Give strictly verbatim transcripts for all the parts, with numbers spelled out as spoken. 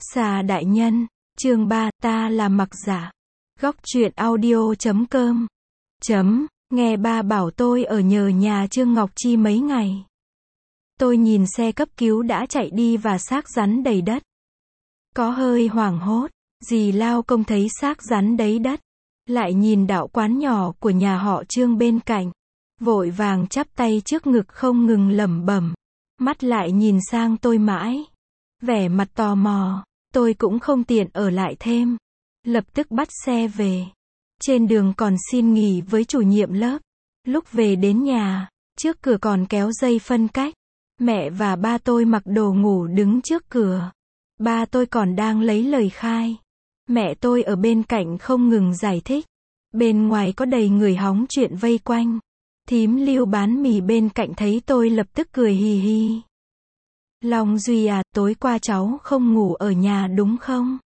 Xà đại nhân, chương ba, ta là Mặc Giả. Góc truyện audio chấm com. Chấm, nghe ba bảo tôi ở nhờ nhà Trương Ngọc Chi mấy ngày. Tôi nhìn xe cấp cứu đã chạy đi và xác rắn đầy đất. Có hơi hoảng hốt, dì lao công thấy xác rắn đấy đất. Lại nhìn đạo quán nhỏ của nhà họ Trương bên cạnh. Vội vàng chắp tay trước ngực không ngừng lẩm bẩm. Mắt lại nhìn sang tôi mãi. Vẻ mặt tò mò, tôi cũng không tiện ở lại thêm. Lập tức bắt xe về. Trên đường còn xin nghỉ với chủ nhiệm lớp. Lúc về đến nhà, trước cửa còn kéo dây phân cách. Mẹ và ba tôi mặc đồ ngủ đứng trước cửa. Ba tôi còn đang lấy lời khai. Mẹ tôi ở bên cạnh không ngừng giải thích. Bên ngoài có đầy người hóng chuyện vây quanh. Thím Lưu bán mì bên cạnh thấy tôi lập tức cười hì hì. Long Duy à, tối qua cháu không ngủ ở nhà đúng không?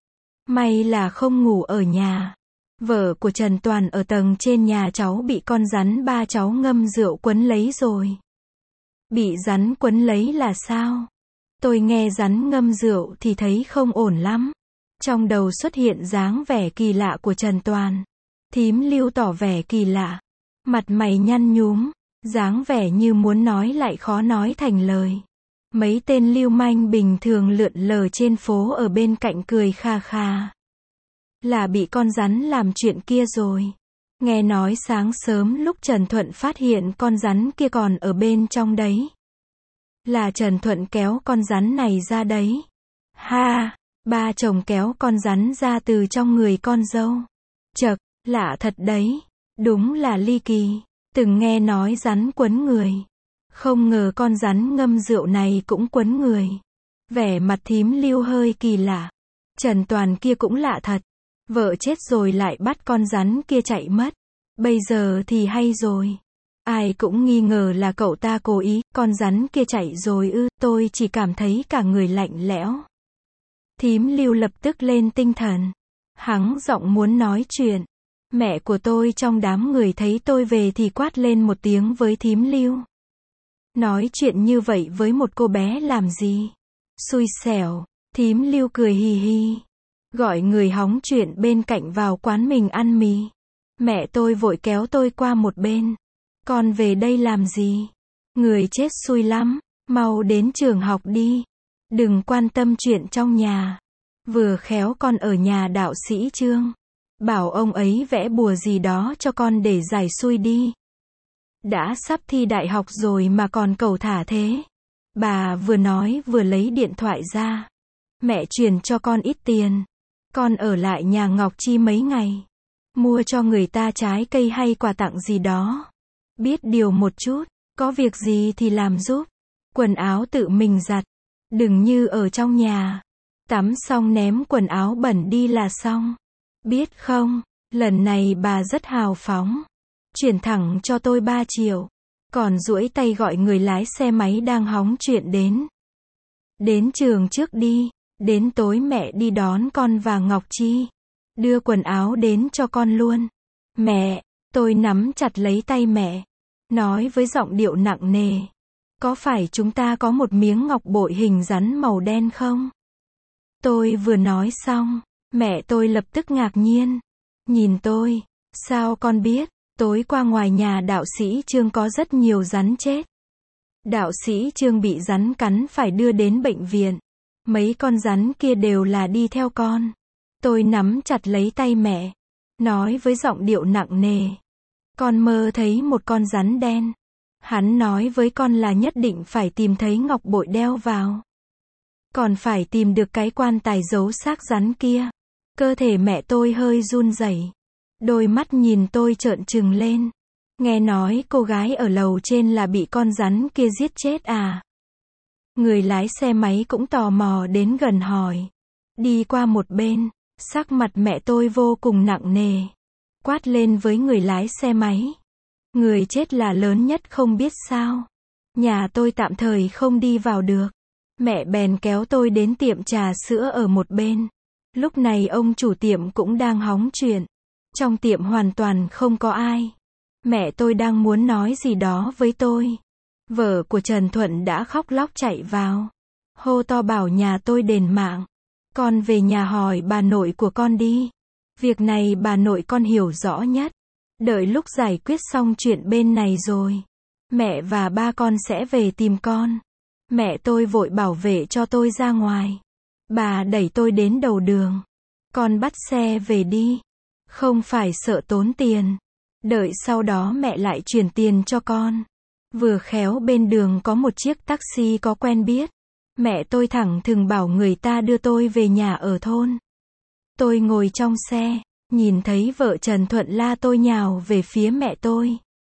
May là không ngủ ở nhà. Vợ của Trần Toàn ở tầng trên nhà cháu bị con rắn ba cháu ngâm rượu quấn lấy rồi. Bị rắn quấn lấy là sao? Tôi nghe rắn ngâm rượu thì thấy không ổn lắm. Trong đầu xuất hiện dáng vẻ kỳ lạ của Trần Toàn. Thím Lưu tỏ vẻ kỳ lạ. Mặt mày nhăn nhúm, dáng vẻ như muốn nói lại khó nói thành lời. Mấy tên lưu manh bình thường lượn lờ trên phố ở bên cạnh cười kha kha. Là bị con rắn làm chuyện kia rồi. Nghe nói sáng sớm lúc Trần Thuận phát hiện con rắn kia còn ở bên trong đấy. Là Trần Thuận kéo con rắn này ra đấy. Ha, ba chồng kéo con rắn ra từ trong người con dâu. Chậc, lạ thật đấy. Đúng là ly kỳ. Từng nghe nói rắn quấn người. Không ngờ con rắn ngâm rượu này cũng quấn người. Vẻ mặt thím Lưu hơi kỳ lạ. Trần Toàn kia cũng lạ thật. Vợ chết rồi lại bắt con rắn kia chạy mất. Bây giờ thì hay rồi. Ai cũng nghi ngờ là cậu ta cố ý. Con rắn kia chạy rồi ư. Tôi chỉ cảm thấy cả người lạnh lẽo. Thím Lưu lập tức lên tinh thần. Hắng giọng muốn nói chuyện. Mẹ của tôi trong đám người thấy tôi về thì quát lên một tiếng với thím Lưu. Nói chuyện như vậy với một cô bé làm gì? Xui xẻo. Thím Lưu cười hì hì. Gọi người hóng chuyện bên cạnh vào quán mình ăn mì. Mẹ tôi vội kéo tôi qua một bên. Con về đây làm gì? Người chết xui lắm. Mau đến trường học đi. Đừng quan tâm chuyện trong nhà. Vừa khéo con ở nhà đạo sĩ Trương. Bảo ông ấy vẽ bùa gì đó cho con để giải xui đi. Đã sắp thi đại học rồi mà còn cẩu thả thế. Bà vừa nói vừa lấy điện thoại ra. Mẹ truyền cho con ít tiền. Con ở lại nhà Ngọc Chi mấy ngày. Mua cho người ta trái cây hay quà tặng gì đó. Biết điều một chút. Có việc gì thì làm giúp. Quần áo tự mình giặt. Đừng như ở trong nhà. Tắm xong ném quần áo bẩn đi là xong. Biết không, lần này bà rất hào phóng. Chuyển thẳng cho tôi ba triệu. Còn duỗi tay gọi người lái xe máy đang hóng chuyện đến. Đến trường trước đi. Đến tối mẹ đi đón con và Ngọc Chi. Đưa quần áo đến cho con luôn. Mẹ, tôi nắm chặt lấy tay mẹ. Nói với giọng điệu nặng nề. Có phải chúng ta có một miếng ngọc bội hình rắn màu đen không? Tôi vừa nói xong. Mẹ tôi lập tức ngạc nhiên. Nhìn tôi. Sao con biết? Tối qua ngoài nhà đạo sĩ Trương có rất nhiều rắn chết. Đạo sĩ Trương bị rắn cắn phải đưa đến bệnh viện. Mấy con rắn kia đều là đi theo con. Tôi nắm chặt lấy tay mẹ. Nói với giọng điệu nặng nề. Con mơ thấy một con rắn đen. Hắn nói với con là nhất định phải tìm thấy ngọc bội đeo vào. Còn phải tìm được cái quan tài giấu xác rắn kia. Cơ thể mẹ tôi hơi run rẩy. Đôi mắt nhìn tôi trợn trừng lên. Nghe nói cô gái ở lầu trên là bị con rắn kia giết chết à? Người lái xe máy cũng tò mò đến gần hỏi. Đi qua một bên, sắc mặt mẹ tôi vô cùng nặng nề. Quát lên với người lái xe máy. Người chết là lớn nhất không biết sao. Nhà tôi tạm thời không đi vào được. Mẹ bèn kéo tôi đến tiệm trà sữa ở một bên. Lúc này ông chủ tiệm cũng đang hóng chuyện. Trong tiệm hoàn toàn không có ai. Mẹ tôi đang muốn nói gì đó với tôi. Vợ của Trần Thuận đã khóc lóc chạy vào. Hô to bảo nhà tôi đền mạng. Con về nhà hỏi bà nội của con đi. Việc này bà nội con hiểu rõ nhất. Đợi lúc giải quyết xong chuyện bên này rồi, mẹ và ba con sẽ về tìm con. Mẹ tôi vội bảo vệ cho tôi ra ngoài. Bà đẩy tôi đến đầu đường. Con bắt xe về đi. Không phải sợ tốn tiền. Đợi sau đó mẹ lại chuyển tiền cho con. Vừa khéo bên đường có một chiếc taxi có quen biết. Mẹ tôi thẳng thừng bảo người ta đưa tôi về nhà ở thôn. Tôi ngồi trong xe, nhìn thấy vợ Trần Thuận la tôi nhào về phía mẹ tôi.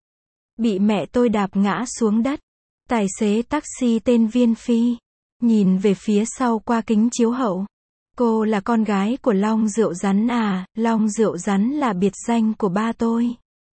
Bị mẹ tôi đạp ngã xuống đất. Tài xế taxi tên Viên Phi nhìn về phía sau qua kính chiếu hậu. Cô là con gái của Long Rượu Rắn à? Long Rượu Rắn là biệt danh của ba tôi.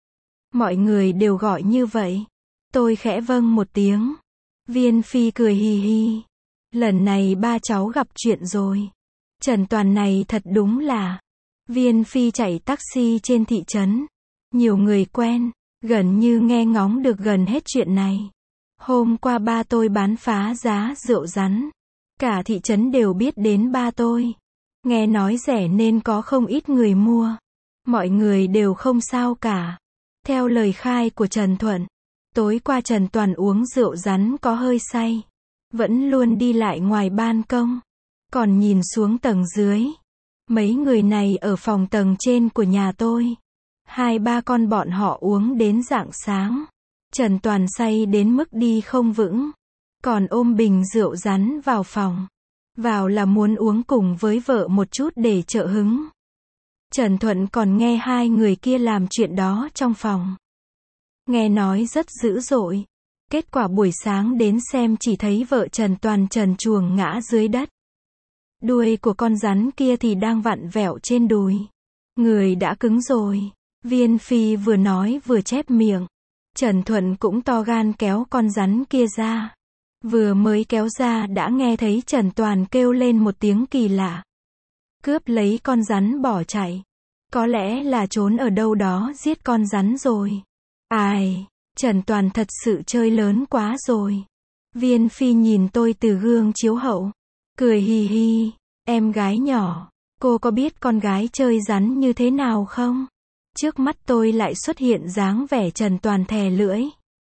Mọi người đều gọi như vậy. Tôi khẽ vâng một tiếng. Viên Phi cười hì hì. Lần này ba cháu gặp chuyện rồi. Trần Toàn này thật đúng là. Viên Phi chạy taxi trên thị trấn. Nhiều người quen, gần như nghe ngóng được gần hết chuyện này. Hôm qua ba tôi bán phá giá rượu rắn. Cả thị trấn đều biết đến ba tôi. Nghe nói rẻ nên có không ít người mua. Mọi người đều không sao cả. Theo lời khai của Trần Thuận, tối qua Trần Toàn uống rượu rắn có hơi say. Vẫn luôn đi lại ngoài ban công. Còn nhìn xuống tầng dưới. Mấy người này ở phòng tầng trên của nhà tôi. Hai ba con bọn họ uống đến rạng sáng. Trần Toàn say đến mức đi không vững. Còn ôm bình rượu rắn vào phòng. Vào là muốn uống cùng với vợ một chút để trợ hứng. Trần Thuận còn nghe hai người kia làm chuyện đó trong phòng. Nghe nói rất dữ dội. Kết quả buổi sáng đến xem chỉ thấy vợ Trần Toàn trần truồng ngã dưới đất. Đuôi của con rắn kia thì đang vặn vẹo trên đùi. Người đã cứng rồi. Viên Phi vừa nói vừa chép miệng. Trần Thuận cũng to gan kéo con rắn kia ra. Vừa mới kéo ra đã nghe thấy Trần Toàn kêu lên một tiếng kỳ lạ. Cướp lấy con rắn bỏ chạy. Có lẽ là trốn ở đâu đó giết con rắn rồi. Ai, Trần Toàn thật sự chơi lớn quá rồi. Viên Phi nhìn tôi từ gương chiếu hậu. Cười hì hì. Em gái nhỏ, cô có biết con gái chơi rắn như thế nào không? Trước mắt tôi lại xuất hiện dáng vẻ Trần Toàn thè lưỡi.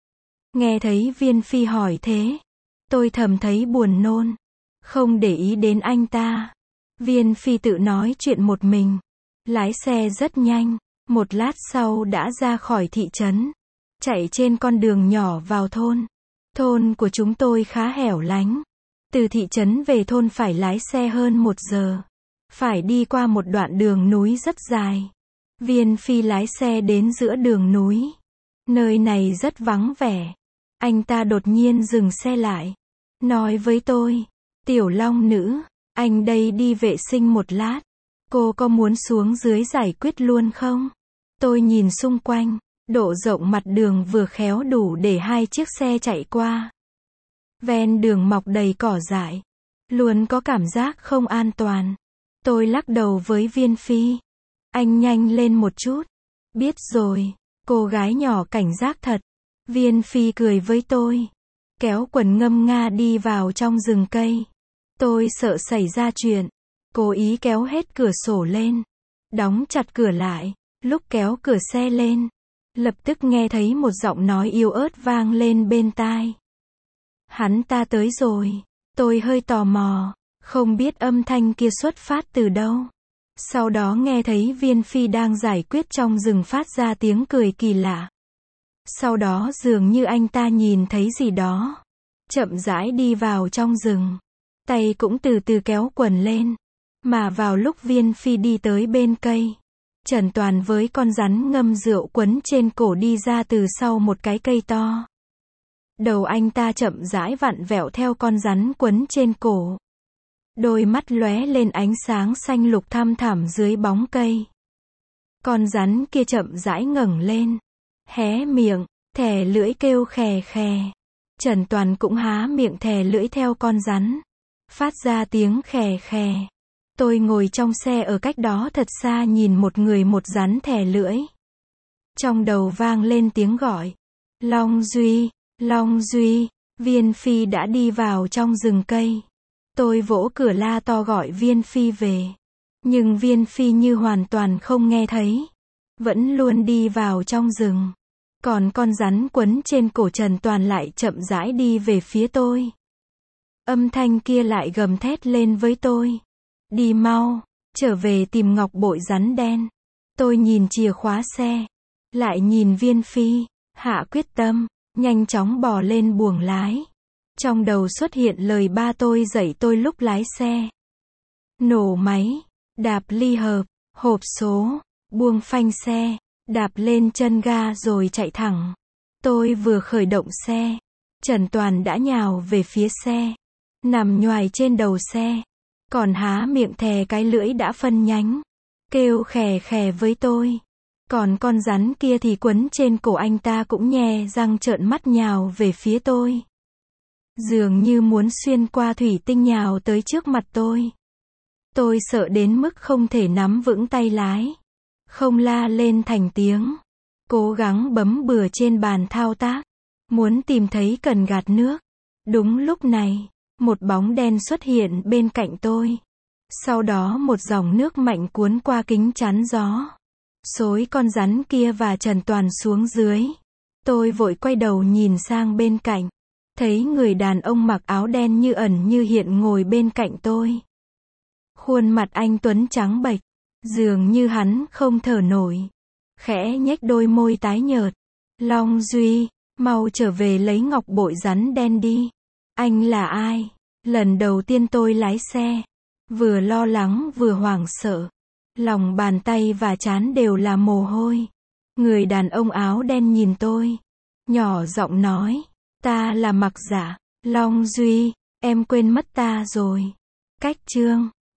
Nghe thấy Viên Phi hỏi thế, tôi thầm thấy buồn nôn. Không để ý đến anh ta. Viên Phi tự nói chuyện một mình. Lái xe rất nhanh. Một lát sau đã ra khỏi thị trấn. Chạy trên con đường nhỏ vào thôn. Thôn của chúng tôi khá hẻo lánh. Từ thị trấn về thôn phải lái xe hơn một giờ. Phải đi qua một đoạn đường núi rất dài. Viên Phi lái xe đến giữa đường núi. Nơi này rất vắng vẻ. Anh ta đột nhiên dừng xe lại. Nói với tôi. Tiểu Long nữ, anh đây đi vệ sinh một lát. Cô có muốn xuống dưới giải quyết luôn không? Tôi nhìn xung quanh. Độ rộng mặt đường vừa khéo đủ để hai chiếc xe chạy qua. Ven đường mọc đầy cỏ dại. Luôn có cảm giác không an toàn. Tôi lắc đầu với Viên Phi. Anh nhanh lên một chút. Biết rồi. Cô gái nhỏ cảnh giác thật. Viên Phi cười với tôi. Kéo quần ngâm nga đi vào trong rừng cây. Tôi sợ xảy ra chuyện. Cố ý kéo hết cửa sổ lên. Đóng chặt cửa lại. Lúc kéo cửa xe lên. Lập tức nghe thấy một giọng nói yếu ớt vang lên bên tai. Hắn ta tới rồi. Tôi hơi tò mò. Không biết âm thanh kia xuất phát từ đâu. Sau đó nghe thấy Viên Phi đang giải quyết trong rừng phát ra tiếng cười kỳ lạ. Sau đó dường như anh ta nhìn thấy gì đó. Chậm rãi đi vào trong rừng. Tay cũng từ từ kéo quần lên. Mà vào lúc Viên Phi đi tới bên cây. Trần Toàn với con rắn ngâm rượu quấn trên cổ đi ra từ sau một cái cây to. Đầu anh ta chậm rãi vặn vẹo theo con rắn quấn trên cổ. Đôi mắt lóe lên ánh sáng xanh lục thăm thẳm dưới bóng cây. Con rắn kia chậm rãi ngẩng lên. Hé miệng, thè lưỡi kêu khè khè. Trần Toàn cũng há miệng thè lưỡi theo con rắn. Phát ra tiếng khè khè. Tôi ngồi trong xe ở cách đó thật xa nhìn một người một rắn thè lưỡi. Trong đầu vang lên tiếng gọi. Long Duy, Long Duy, Viên Phi đã đi vào trong rừng cây. Tôi vỗ cửa la to gọi Viên Phi về. Nhưng Viên Phi như hoàn toàn không nghe thấy. Vẫn luôn đi vào trong rừng. Còn con rắn quấn trên cổ Trần Toàn lại chậm rãi đi về phía tôi. Âm thanh kia lại gầm thét lên với tôi. Đi mau, trở về tìm ngọc bội rắn đen. Tôi nhìn chìa khóa xe. Lại nhìn Viên Phi. Hạ quyết tâm, nhanh chóng bò lên buồng lái. Trong đầu xuất hiện lời ba tôi dạy tôi lúc lái xe. Nổ máy, đạp ly hợp, hộp số, buông phanh xe, đạp lên chân ga rồi chạy thẳng. Tôi vừa khởi động xe, Trần Toàn đã nhào về phía xe, nằm nhoài trên đầu xe, còn há miệng thè cái lưỡi đã phân nhánh, kêu khè khè với tôi. Còn con rắn kia thì quấn trên cổ anh ta cũng nhe răng trợn mắt nhào về phía tôi. Dường như muốn xuyên qua thủy tinh nhào tới trước mặt tôi. Tôi sợ đến mức không thể nắm vững tay lái. Không la lên thành tiếng. Cố gắng bấm bừa trên bàn thao tác. Muốn tìm thấy cần gạt nước. Đúng lúc này, một bóng đen xuất hiện bên cạnh tôi. Sau đó một dòng nước mạnh cuốn qua kính chắn gió. Xối con rắn kia và Trần Toàn xuống dưới. Tôi vội quay đầu nhìn sang bên cạnh. Thấy người đàn ông mặc áo đen như ẩn như hiện ngồi bên cạnh tôi. Khuôn mặt anh tuấn trắng bệch. Dường như hắn không thở nổi. Khẽ nhếch đôi môi tái nhợt. Long Duy, mau trở về lấy ngọc bội rắn đen đi. Anh là ai? Lần đầu tiên tôi lái xe. Vừa lo lắng vừa hoảng sợ. Lòng bàn tay và trán đều là mồ hôi. Người đàn ông áo đen nhìn tôi. Nhỏ giọng nói. Ta là Mặc Giả. Long Duy, em quên mất ta rồi. Cách chương